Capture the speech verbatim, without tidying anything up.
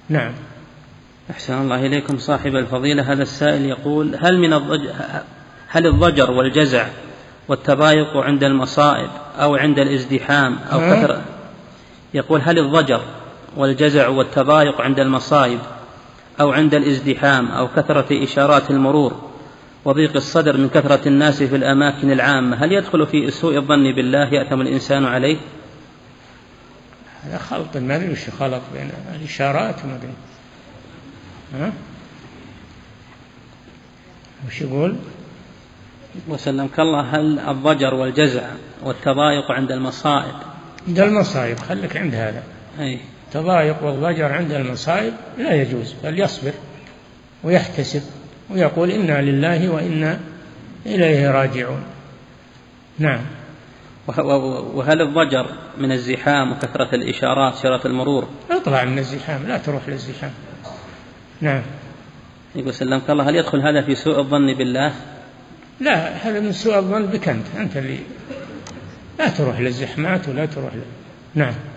نعم. أحسن الله إليكم صاحب الفضيلة. هذا السائل يقول: هل من الضج... هل الضجر والجزع والتضايق عند المصائب أو عند الازدحام أو كثرة يقول هل الضجر والجزع والتضايق عند المصائب أو عند الازدحام أو كثرة إشارات المرور وضيق الصدر من كثرة الناس في الأماكن العامة هل يدخل في سوء الظن بالله يأثم الإنسان عليه؟ هذا خلط، ما أدري وش خلط بين الإشارات وما أدري. ها؟ وش يقول؟ وسلمك الله: هل الضجر والجزع والتضايق عند المصائب؟ عند المصائب خليك عند هذا. أي. التضايق والضجر عند المصائب لا يجوز، بل يصبر ويحتسب ويقول إنا لله وإنا إليه راجعون. نعم. وهل الضجر من الزحام وكثرة الإشارات إشارات المرور؟ اطلع من الزحام، لا تروح للزحام. نعم. يقول سلمك الله: هل يدخل هذا في سوء الظن بالله؟ لا، هذا من سوء الظن بك أنت، أنت اللي لا تروح للزحمات ولا تروح ل... نعم.